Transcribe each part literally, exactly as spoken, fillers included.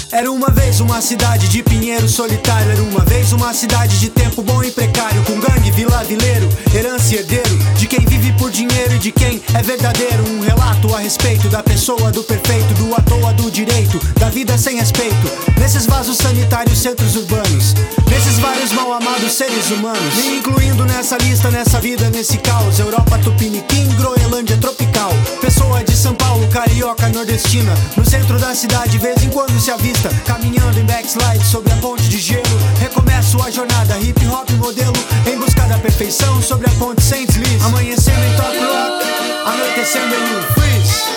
Era uma vez uma cidade de pinheiro solitário. Era uma vez uma cidade de tempo bom e precário, com gangue, vila, vileiro, herança e herdeiro, de quem vive por dinheiro e de quem é verdadeiro. Um relato a respeito da pessoa, do perfeito, do à toa, do direito, da vida sem respeito. Nesses vasos sanitários, centros urbanos, nesses vários mal amados seres humanos, me incluindo nessa lista, nessa vida, nesse caos. Europa, Tupiniquim, Groenlândia tropical. Pessoa de São Paulo, carioca, nordestina, no centro da cidade, vez em quando se avista, caminhando em backslide sobre a ponte de gelo. Recomeço a jornada, hip hop modelo, em busca da perfeição sobre a ponte sem deslize. Amanhecendo em top rock, anoitecendo em um freeze.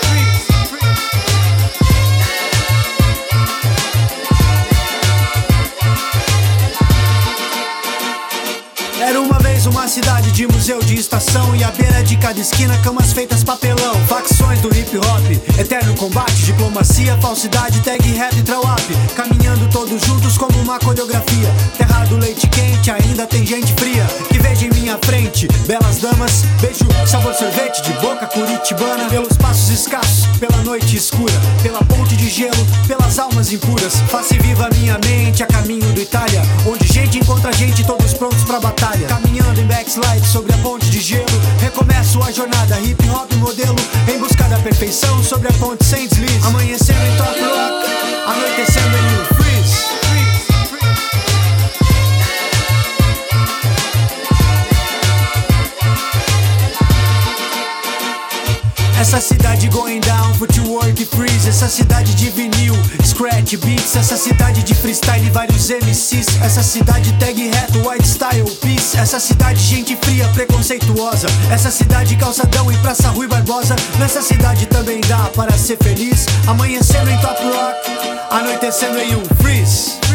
Era uma vez uma cidade de museu de estação, e à beira de cada esquina camas feitas papelão. Facções do hip hop, eterno combate, diplomacia, falsidade, tag, rap e trawap, caminhando todos juntos como uma coreografia. Terra do leite quente, ainda tem gente fria que vejo em minha frente belas damas, beijo, sabor sorvete de boca curitibana. Pelos passos escassos, pela noite escura, pela ponte de gelo, pelas almas impuras. Face viva minha mente a caminho do Itália, onde gente encontra gente, todos prontos pra batalha. Caminhando em backslide sobre a ponte de gelo, recomeço a jornada, hip hop modelo, em busca da perfeição sobre a ponte sem deslize. Amanhecendo em top rock, anoitecendo em um freeze. Essa cidade going down, footwork freeze. Essa cidade de vinil, scratch beats. Essa cidade de freestyle, vários M Cs. Essa cidade tag reto, white style peace. Essa cidade gente fria, preconceituosa. Essa cidade calçadão e praça Rui Barbosa. Nessa cidade também dá para ser feliz. Amanhecendo em top rock, anoitecendo em um freeze.